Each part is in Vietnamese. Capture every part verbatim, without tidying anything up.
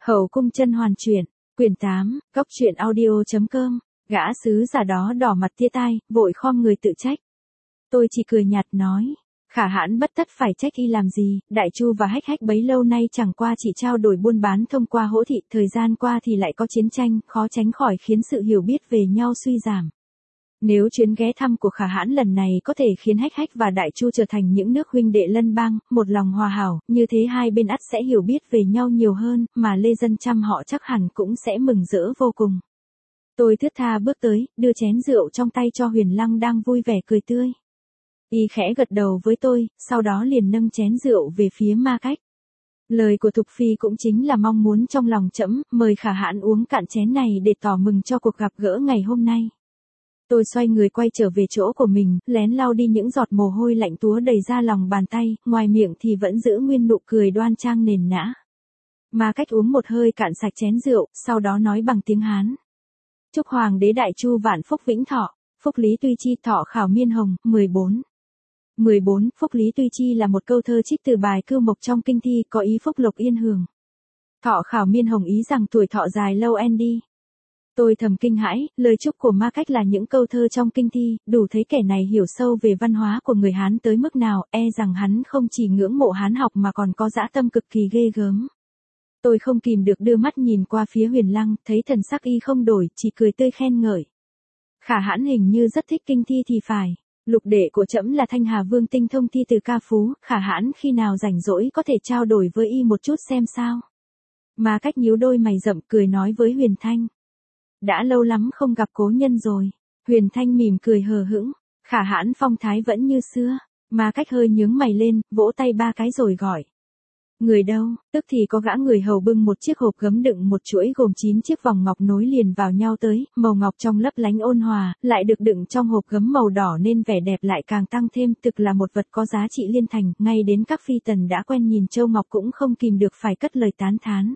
Hậu cung chân hoàn truyện, quyển tám, góc truyện audio.com, gã sứ giả đó đỏ mặt tia tai, vội khom người tự trách. Tôi chỉ cười nhạt nói, Khả Hãn bất tất phải trách y làm gì, Đại Chu và Hách Hách bấy lâu nay chẳng qua chỉ trao đổi buôn bán thông qua hỗ thị, thời gian qua thì lại có chiến tranh, khó tránh khỏi khiến sự hiểu biết về nhau suy giảm. Nếu chuyến ghé thăm của Khả Hãn lần này có thể khiến Hách Hách và Đại Chu trở thành những nước huynh đệ lân bang, một lòng hòa hảo, như thế hai bên ắt sẽ hiểu biết về nhau nhiều hơn, mà lê dân trăm họ chắc hẳn cũng sẽ mừng rỡ vô cùng. Tôi thướt tha bước tới, đưa chén rượu trong tay cho Huyền Lăng đang vui vẻ cười tươi. Y khẽ gật đầu với tôi, sau đó liền nâng chén rượu về phía Ma Cách. Lời của Thục Phi cũng chính là mong muốn trong lòng trẫm, mời Khả Hãn uống cạn chén này để tỏ mừng cho cuộc gặp gỡ ngày hôm nay. Tôi xoay người quay trở về chỗ của mình, lén lau đi những giọt mồ hôi lạnh túa đầy ra lòng bàn tay, ngoài miệng thì vẫn giữ nguyên nụ cười đoan trang nền nã. Ma Cách uống một hơi cạn sạch chén rượu, sau đó nói bằng tiếng Hán. Chúc Hoàng đế Đại Chu vạn phúc vĩnh thọ, phúc lý tuy chi thọ khảo miên hồng, mười bốn. mười bốn. Phúc lý tuy chi là một câu thơ trích từ bài Cưu Mộc trong kinh thi, có ý phúc lộc yên hưởng. Thọ khảo miên hồng ý rằng tuổi thọ dài lâu en đi. Tôi thầm kinh hãi, lời chúc của Ma Cách là những câu thơ trong kinh thi, đủ thấy kẻ này hiểu sâu về văn hóa của người Hán tới mức nào, e rằng hắn không chỉ ngưỡng mộ Hán học mà còn có dã tâm cực kỳ ghê gớm. Tôi không kìm được đưa mắt nhìn qua phía Huyền Lăng, thấy thần sắc y không đổi, chỉ cười tươi khen ngợi. Khả Hãn hình như rất thích kinh thi thì phải. Lục đệ của trẫm là Thanh Hà Vương tinh thông thi từ ca phú, Khả Hãn khi nào rảnh rỗi có thể trao đổi với y một chút xem sao. Ma Cách nhíu đôi mày rậm cười nói với Huyền Thanh. Đã lâu lắm không gặp cố nhân rồi. Huyền Thanh mỉm cười hờ hững, Khả Hãn phong thái vẫn như xưa. Ma Cách hơi nhướng mày lên, vỗ tay ba cái rồi gọi. Người đâu? Tức thì có gã người hầu bưng một chiếc hộp gấm đựng một chuỗi gồm chín chiếc vòng ngọc nối liền vào nhau tới, màu ngọc trong lấp lánh ôn hòa, lại được đựng trong hộp gấm màu đỏ nên vẻ đẹp lại càng tăng thêm, thực là một vật có giá trị liên thành, ngay đến các phi tần đã quen nhìn châu ngọc cũng không kìm được phải cất lời tán thán.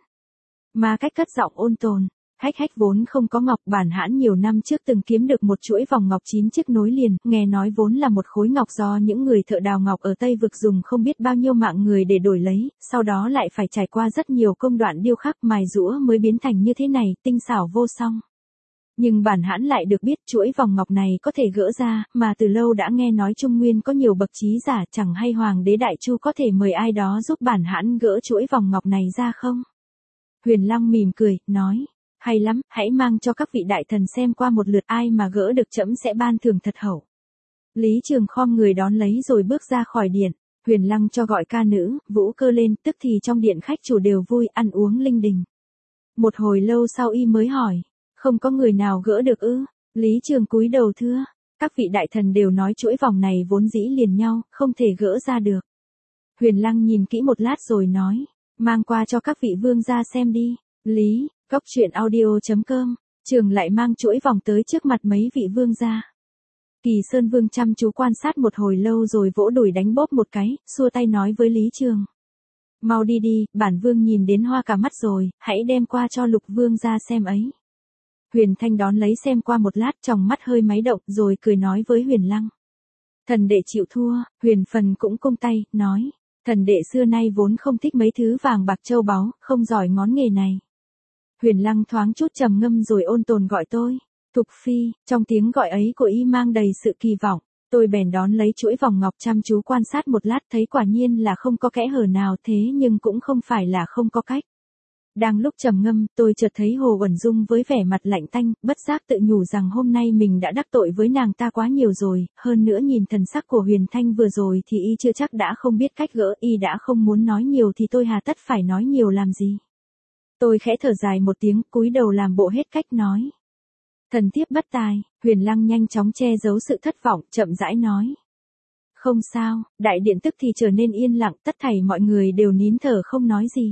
Ma Cách cất giọng ôn tồn. Hách Hách vốn không có ngọc, Bản Hãn nhiều năm trước từng kiếm được một chuỗi vòng ngọc chín chiếc nối liền, nghe nói vốn là một khối ngọc do những người thợ đào ngọc ở Tây Vực dùng không biết bao nhiêu mạng người để đổi lấy, sau đó lại phải trải qua rất nhiều công đoạn điêu khắc mài giũa mới biến thành như thế này, tinh xảo vô song. Nhưng Bản Hãn lại được biết chuỗi vòng ngọc này có thể gỡ ra, mà từ lâu đã nghe nói Trung Nguyên có nhiều bậc trí giả, chẳng hay Hoàng đế Đại Chu có thể mời ai đó giúp Bản Hãn gỡ chuỗi vòng ngọc này ra không? Huyền Lăng mỉm cười, nói. Hay lắm, hãy mang cho các vị đại thần xem qua một lượt, ai mà gỡ được trẫm sẽ ban thưởng thật hậu. Lý Trường khom người đón lấy rồi bước ra khỏi điện. Huyền Lăng cho gọi ca nữ, vũ cơ lên, tức thì trong điện khách chủ đều vui, ăn uống linh đình. Một hồi lâu sau y mới hỏi, không có người nào gỡ được ư? Lý Trường cúi đầu thưa, các vị đại thần đều nói chuỗi vòng này vốn dĩ liền nhau, không thể gỡ ra được. Huyền Lăng nhìn kỹ một lát rồi nói, mang qua cho các vị vương gia xem đi. Lý, góc truyện audio.com, Trường lại mang chuỗi vòng tới trước mặt mấy vị vương gia. Kỳ Sơn Vương chăm chú quan sát một hồi lâu rồi vỗ đùi đánh bóp một cái, xua tay nói với Lý Trường. Mau đi đi, bản vương nhìn đến hoa cả mắt rồi, hãy đem qua cho Lục vương gia xem ấy. Huyền Thanh đón lấy xem qua một lát, tròng mắt hơi máy động rồi cười nói với Huyền Lăng. Thần đệ chịu thua. Huyền Phần cũng cung tay, nói. Thần đệ xưa nay vốn không thích mấy thứ vàng bạc châu báu, không giỏi ngón nghề này. Huyền Lăng thoáng chút trầm ngâm rồi ôn tồn gọi tôi. Thục Phi, trong tiếng gọi ấy của y mang đầy sự kỳ vọng. Tôi bèn đón lấy chuỗi vòng ngọc chăm chú quan sát một lát, thấy quả nhiên là không có kẽ hở nào, thế nhưng cũng không phải là không có cách. Đang lúc trầm ngâm, tôi chợt thấy Hồ Uẩn Dung với vẻ mặt lạnh tanh, bất giác tự nhủ rằng hôm nay mình đã đắc tội với nàng ta quá nhiều rồi, hơn nữa nhìn thần sắc của Huyền Thanh vừa rồi thì y chưa chắc đã không biết cách gỡ, y đã không muốn nói nhiều thì tôi hà tất phải nói nhiều làm gì. Tôi khẽ thở dài một tiếng, cúi đầu làm bộ hết cách nói. Thần thiếp bất tài. Huyền Lăng nhanh chóng che giấu sự thất vọng, chậm rãi nói. Không sao. Đại điện tức thì trở nên yên lặng, tất thảy mọi người đều nín thở không nói gì.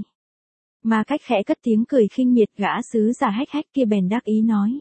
Ma Cách khẽ cất tiếng cười khinh miệt, gã sứ giả Hách Hách kia bèn đắc ý nói.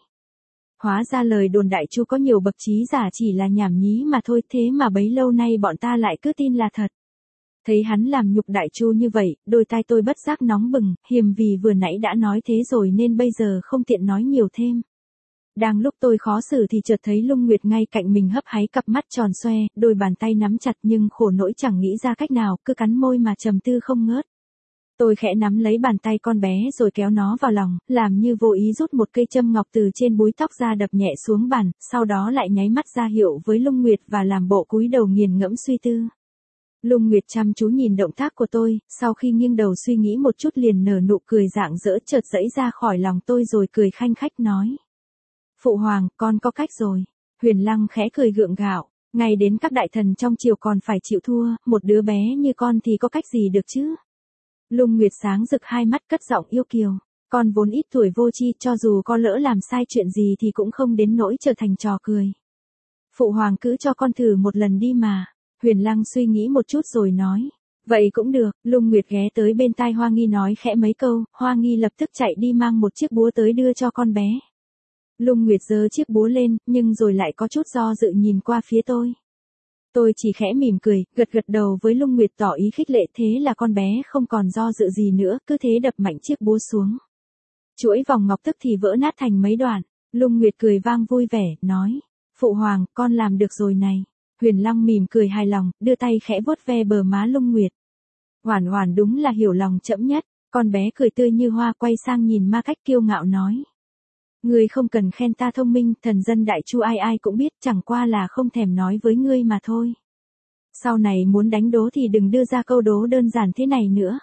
Hóa ra lời đồn Đại Chu có nhiều bậc trí giả chỉ là nhảm nhí mà thôi, thế mà bấy lâu nay bọn ta lại cứ tin là thật. Thấy hắn làm nhục Đại Chu như vậy, đôi tai tôi bất giác nóng bừng, hiềm vì vừa nãy đã nói thế rồi nên bây giờ không tiện nói nhiều thêm. Đang lúc tôi khó xử thì chợt thấy Lung Nguyệt ngay cạnh mình hấp háy cặp mắt tròn xoe, đôi bàn tay nắm chặt nhưng khổ nỗi chẳng nghĩ ra cách nào, cứ cắn môi mà trầm tư không ngớt. Tôi khẽ nắm lấy bàn tay con bé rồi kéo nó vào lòng, làm như vô ý rút một cây châm ngọc từ trên búi tóc ra đập nhẹ xuống bàn, sau đó lại nháy mắt ra hiệu với Lung Nguyệt và làm bộ cúi đầu nghiền ngẫm suy tư. Lung Nguyệt chăm chú nhìn động tác của tôi, sau khi nghiêng đầu suy nghĩ một chút liền nở nụ cười rạng rỡ chợt dẫy ra khỏi lòng tôi rồi cười khanh khách nói. Phụ hoàng, con có cách rồi. Huyền Lăng khẽ cười gượng gạo, ngay đến các đại thần trong triều còn phải chịu thua, một đứa bé như con thì có cách gì được chứ? Lung Nguyệt sáng rực hai mắt cất giọng yêu kiều, con vốn ít tuổi vô tri, cho dù có lỡ làm sai chuyện gì thì cũng không đến nỗi trở thành trò cười. Phụ hoàng cứ cho con thử một lần đi mà. Huyền Lăng suy nghĩ một chút rồi nói. Vậy cũng được. Lung Nguyệt ghé tới bên tai Hoa Nghi nói khẽ mấy câu, Hoa Nghi lập tức chạy đi mang một chiếc búa tới đưa cho con bé. Lung Nguyệt giơ chiếc búa lên, nhưng rồi lại có chút do dự nhìn qua phía tôi. Tôi chỉ khẽ mỉm cười, gật gật đầu với Lung Nguyệt tỏ ý khích lệ, thế là con bé không còn do dự gì nữa, cứ thế đập mạnh chiếc búa xuống. Chuỗi vòng ngọc tức thì vỡ nát thành mấy đoạn. Lung Nguyệt cười vang vui vẻ, nói. Phụ hoàng, con làm được rồi này. Huyền Lăng mỉm cười hài lòng, đưa tay khẽ vuốt ve bờ má Lung Nguyệt. Hoàn Hoàn đúng là hiểu lòng trẫm nhất. Con bé cười tươi như hoa quay sang nhìn Ma Cách kiêu ngạo nói. Ngươi không cần khen ta thông minh, thần dân đại chu ai ai cũng biết, chẳng qua là không thèm nói với ngươi mà thôi. Sau này muốn đánh đố thì đừng đưa ra câu đố đơn giản thế này nữa.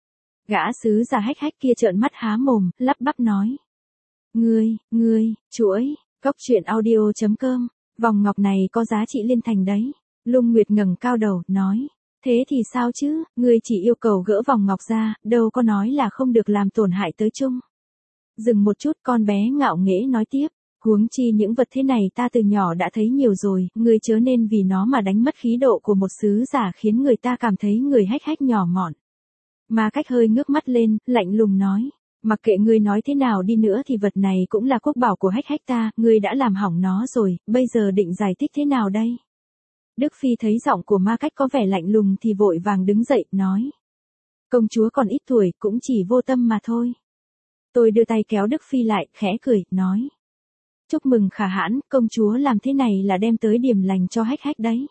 Gã sứ già hách hách kia trợn mắt há mồm, lắp bắp nói. Ngươi, ngươi, chuỗi, góc truyện audio chấm com, vòng ngọc này có giá trị liên thành đấy. Lung Nguyệt ngẩng cao đầu, nói. Thế thì sao chứ, ngươi chỉ yêu cầu gỡ vòng ngọc ra, đâu có nói là không được làm tổn hại tới chung. Dừng một chút, con bé ngạo nghễ nói tiếp, huống chi những vật thế này ta từ nhỏ đã thấy nhiều rồi, ngươi chớ nên vì nó mà đánh mất khí độ của một sứ giả khiến người ta cảm thấy người hách hách nhỏ mọn. Ma Cách hơi ngước mắt lên, lạnh lùng nói, mặc kệ ngươi nói thế nào đi nữa thì vật này cũng là quốc bảo của hách hách ta, ngươi đã làm hỏng nó rồi, bây giờ định giải thích thế nào đây? Đức Phi thấy giọng của Ma Cách có vẻ lạnh lùng thì vội vàng đứng dậy, nói. Công chúa còn ít tuổi, cũng chỉ vô tâm mà thôi. Tôi đưa tay kéo Đức Phi lại, khẽ cười, nói. Chúc mừng Khả Hãn, công chúa làm thế này là đem tới điểm lành cho hách hách đấy.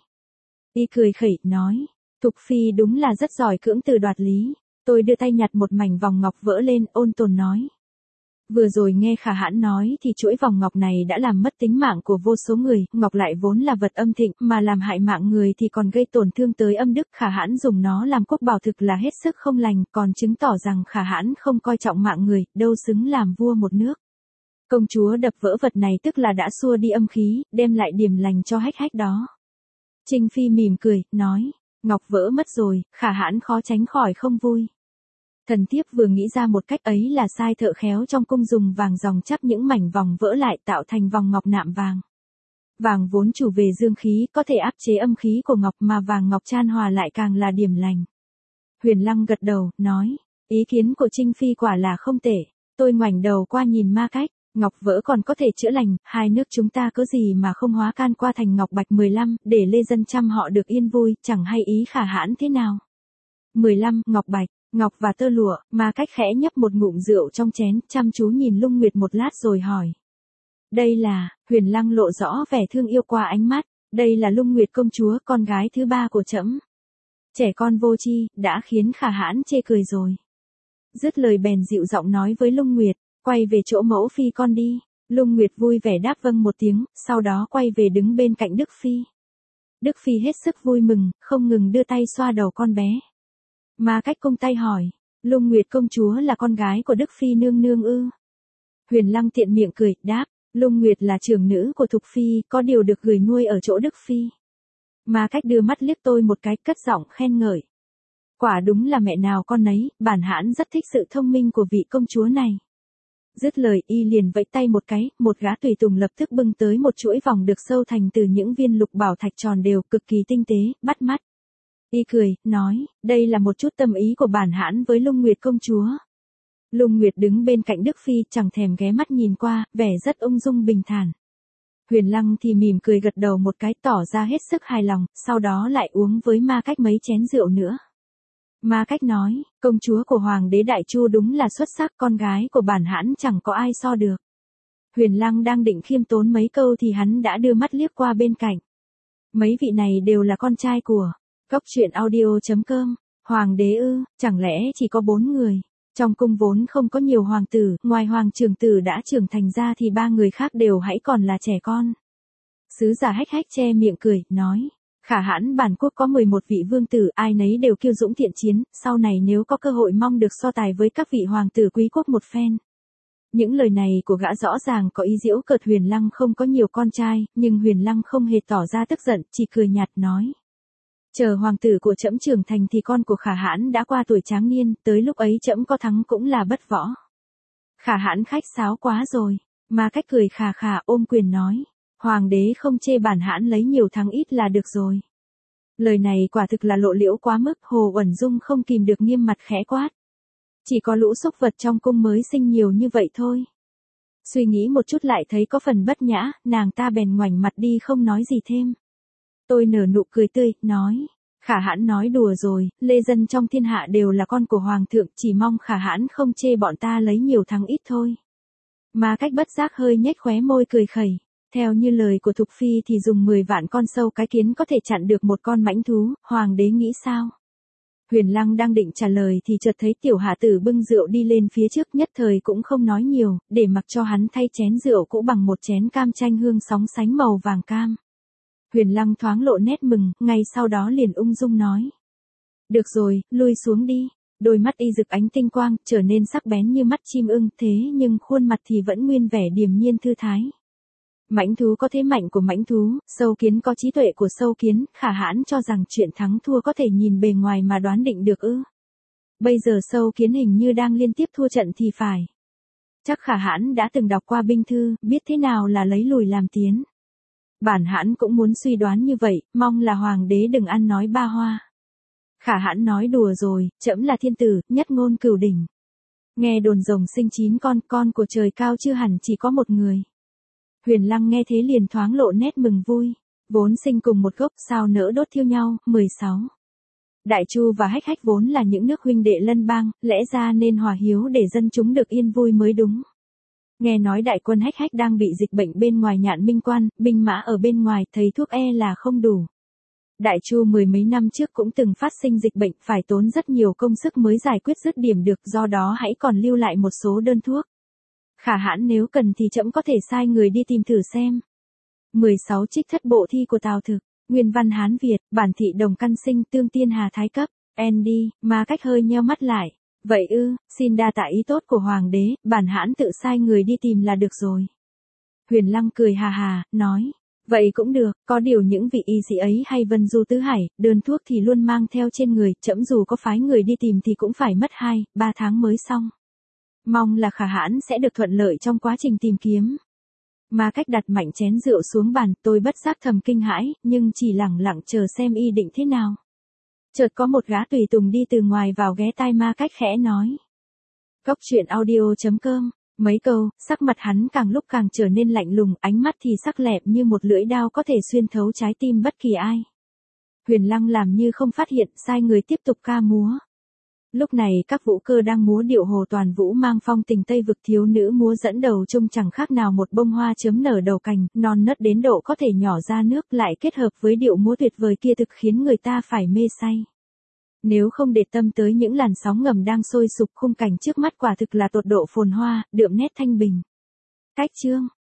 Y cười khẩy, nói. Thục Phi đúng là rất giỏi cưỡng từ đoạt lý. Tôi đưa tay nhặt một mảnh vòng ngọc vỡ lên, ôn tồn nói. Vừa rồi nghe Khả Hãn nói thì chuỗi vòng ngọc này đã làm mất tính mạng của vô số người, ngọc lại vốn là vật âm thịnh, mà làm hại mạng người thì còn gây tổn thương tới âm đức. Khả Hãn dùng nó làm quốc bảo thực là hết sức không lành, còn chứng tỏ rằng Khả Hãn không coi trọng mạng người, đâu xứng làm vua một nước. Công chúa đập vỡ vật này tức là đã xua đi âm khí, đem lại điểm lành cho hách hách đó. Trinh Phi mỉm cười, nói, ngọc vỡ mất rồi, Khả Hãn khó tránh khỏi không vui. Thần thiếp vừa nghĩ ra một cách ấy là sai thợ khéo trong cung dùng vàng ròng chắp những mảnh vòng vỡ lại tạo thành vòng ngọc nạm vàng. Vàng vốn chủ về dương khí, có thể áp chế âm khí của ngọc, mà vàng ngọc chan hòa lại càng là điểm lành. Huyền Lăng gật đầu, nói, ý kiến của Trinh Phi quả là không tệ. Tôi ngoảnh đầu qua nhìn Ma Cách, ngọc vỡ còn có thể chữa lành, hai nước chúng ta có gì mà không hóa can qua thành ngọc bạch mười lăm, để lê dân trăm họ được yên vui, chẳng hay ý Khả Hãn thế nào. mười lăm, ngọc bạch. Ngọc và tơ lụa. Ma Cách khẽ nhấp một ngụm rượu trong chén, chăm chú nhìn Lung Nguyệt một lát rồi hỏi. Đây là, Huyền Lăng lộ rõ vẻ thương yêu qua ánh mắt, đây là Lung Nguyệt công chúa, con gái thứ ba của trẫm. Trẻ con vô tri, đã khiến Khả Hãn chê cười rồi. Dứt lời bèn dịu giọng nói với Lung Nguyệt, quay về chỗ mẫu phi con đi. Lung Nguyệt vui vẻ đáp vâng một tiếng, sau đó quay về đứng bên cạnh Đức Phi. Đức Phi hết sức vui mừng, không ngừng đưa tay xoa đầu con bé. Ma Cách cung tay hỏi, Lung Nguyệt công chúa là con gái của Đức Phi nương nương ư? Huyền Lăng tiện miệng cười, đáp, Lung Nguyệt là trưởng nữ của Thục Phi, có điều được gửi nuôi ở chỗ Đức Phi. Ma Cách đưa mắt liếc tôi một cái, cất giọng khen ngợi. Quả đúng là mẹ nào con nấy, bản Hãn rất thích sự thông minh của vị công chúa này. Dứt lời y liền vẫy tay một cái, một gã tùy tùng lập tức bưng tới một chuỗi vòng được sâu thành từ những viên lục bảo thạch tròn đều, cực kỳ tinh tế, bắt mắt. Y cười, nói, đây là một chút tâm ý của bản Hãn với Lung Nguyệt công chúa. Lung Nguyệt đứng bên cạnh Đức Phi, chẳng thèm ghé mắt nhìn qua, vẻ rất ung dung bình thản. Huyền Lăng thì mỉm cười gật đầu một cái, tỏ ra hết sức hài lòng, sau đó lại uống với Ma Cách mấy chén rượu nữa. Ma Cách nói, công chúa của Hoàng đế Đại Chu đúng là xuất sắc, con gái của bản Hãn chẳng có ai so được. Huyền Lăng đang định khiêm tốn mấy câu thì hắn đã đưa mắt liếc qua bên cạnh. Mấy vị này đều là con trai của góc truyện audio chấm com. Hoàng đế ư, chẳng lẽ chỉ có bốn người? Trong cung vốn không có nhiều hoàng tử, ngoài hoàng trưởng tử đã trưởng thành ra thì ba người khác đều hãy còn là trẻ con. Sứ giả hách hách che miệng cười, nói. Khả hãn bản quốc có mười một vị vương tử, ai nấy đều kiêu dũng thiện chiến, sau này nếu có cơ hội mong được so tài với các vị hoàng tử quý quốc một phen. Những lời này của gã rõ ràng có ý giễu cợt Huyền Lăng không có nhiều con trai, nhưng Huyền Lăng không hề tỏ ra tức giận, chỉ cười nhạt nói. Chờ hoàng tử của trẫm trưởng thành thì con của khả hãn đã qua tuổi tráng niên, tới lúc ấy trẫm có thắng cũng là bất võ. Khả hãn khách sáo quá rồi, mà cách cười khà khà ôm quyền nói. Hoàng đế không chê bản hãn lấy nhiều thắng ít là được rồi. Lời này quả thực là lộ liễu quá mức, Hồ Uẩn Dung không kìm được nghiêm mặt khẽ quát. Chỉ có lũ súc vật trong cung mới sinh nhiều như vậy thôi. Suy nghĩ một chút lại thấy có phần bất nhã, nàng ta bèn ngoảnh mặt đi không nói gì thêm. Tôi nở nụ cười tươi, nói. Khả hãn nói đùa rồi, lê dân trong thiên hạ đều là con của hoàng thượng, chỉ mong khả hãn không chê bọn ta lấy nhiều thắng ít thôi. Mà cách bất giác hơi nhếch khóe môi cười khẩy. Theo như lời của Thục Phi thì dùng mười vạn con sâu cái kiến có thể chặn được một con mãnh thú, hoàng đế nghĩ sao? Huyền Lăng đang định trả lời thì chợt thấy tiểu hạ tử bưng rượu đi lên phía trước, nhất thời cũng không nói nhiều, để mặc cho hắn thay chén rượu cũ bằng một chén cam chanh hương sóng sánh màu vàng cam. Huyền Lăng thoáng lộ nét mừng, ngay sau đó liền ung dung nói. Được rồi, lui xuống đi. Đôi mắt y rực ánh tinh quang, trở nên sắc bén như mắt chim ưng, thế nhưng khuôn mặt thì vẫn nguyên vẻ điềm nhiên thư thái. Mãnh thú có thế mạnh của mãnh thú, sâu kiến có trí tuệ của sâu kiến, khả hãn cho rằng chuyện thắng thua có thể nhìn bề ngoài mà đoán định được ư. Bây giờ sâu kiến hình như đang liên tiếp thua trận thì phải. Chắc khả hãn đã từng đọc qua binh thư, biết thế nào là lấy lùi làm tiến. Bản hãn cũng muốn suy đoán như vậy, mong là hoàng đế đừng ăn nói ba hoa. Khả hãn nói đùa rồi, trẫm là thiên tử, nhất ngôn cửu đỉnh. Nghe đồn rồng sinh chín con, con của trời cao chưa hẳn chỉ có một người. Huyền Lăng nghe thế liền thoáng lộ nét mừng vui. Vốn sinh cùng một gốc sao nỡ đốt thiêu nhau. mười sáu. Đại Chu và Hách Hách vốn là những nước huynh đệ lân bang, lẽ ra nên hòa hiếu để dân chúng được yên vui mới đúng. Nghe nói đại quân Hách Hách đang bị dịch bệnh bên ngoài Nhạn Minh Quan, binh mã ở bên ngoài, thấy thuốc e là không đủ. Đại Chu mười mấy năm trước cũng từng phát sinh dịch bệnh, phải tốn rất nhiều công sức mới giải quyết dứt điểm được, do đó hãy còn lưu lại một số đơn thuốc. Khả hãn nếu cần thì trẫm có thể sai người đi tìm thử xem. mười sáu Trích thất bộ thi của Tào Thực, nguyên văn Hán Việt, bản thị đồng căn sinh tương tiên hà thái cấp, Andy, mà cách hơi nheo mắt lại. Vậy ư, xin đa tạ ý tốt của hoàng đế, bản hãn tự sai người đi tìm là được rồi. Huyền Lăng cười hà hà, nói. Vậy cũng được, có điều những vị y sĩ ấy hay vân du tứ hải, đơn thuốc thì luôn mang theo trên người, trẫm dù có phái người đi tìm thì cũng phải mất hai, ba tháng mới xong. Mong là khả hãn sẽ được thuận lợi trong quá trình tìm kiếm. Mà cách đặt mạnh chén rượu xuống bàn, tôi bất giác thầm kinh hãi, nhưng chỉ lẳng lặng chờ xem y định thế nào. Chợt có một gã tùy tùng đi từ ngoài vào ghé tai ma cách khẽ nói. Cốc truyện audio chấm com. Mấy câu, sắc mặt hắn càng lúc càng trở nên lạnh lùng, ánh mắt thì sắc lẹm như một lưỡi đao có thể xuyên thấu trái tim bất kỳ ai. Huyền Lăng làm như không phát hiện, sai người tiếp tục ca múa. Lúc này các vũ cơ đang múa điệu Hồ Toàn Vũ mang phong tình Tây vực, thiếu nữ múa dẫn đầu trông chẳng khác nào một bông hoa chớm nở đầu cành, non nớt đến độ có thể nhỏ ra nước, lại kết hợp với điệu múa tuyệt vời kia thực khiến người ta phải mê say. Nếu không để tâm tới những làn sóng ngầm đang sôi sục, khung cảnh trước mắt quả thực là tột độ phồn hoa, đượm nét thanh bình. Cách chương